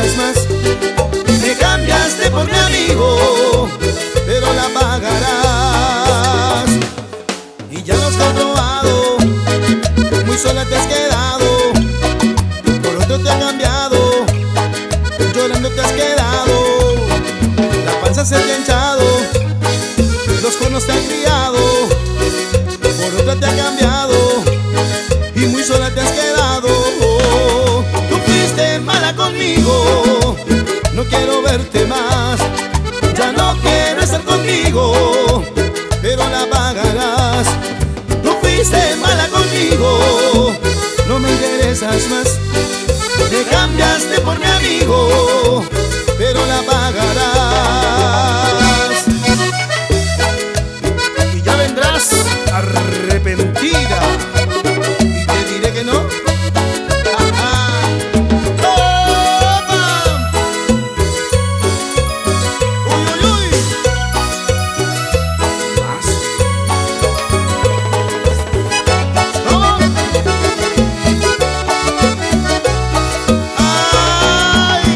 interesas más. Me cambiaste por mi amigo, pero la pagarás. Y ya los has robado, muy sola te has quedado. Por otro te ha cambiado, llorando te has quedado. La panza se te ha hinchado, los cuernos te han criado. Por otra te ha cambiado y muy sola te has quedado. Tú fuiste mala conmigo, no quiero verte más. Ya no quiero estar contigo, pero la pagarás. Tú fuiste mala conmigo, no me interesas más. Me cambiaste por mi amigo, pero la pagarás.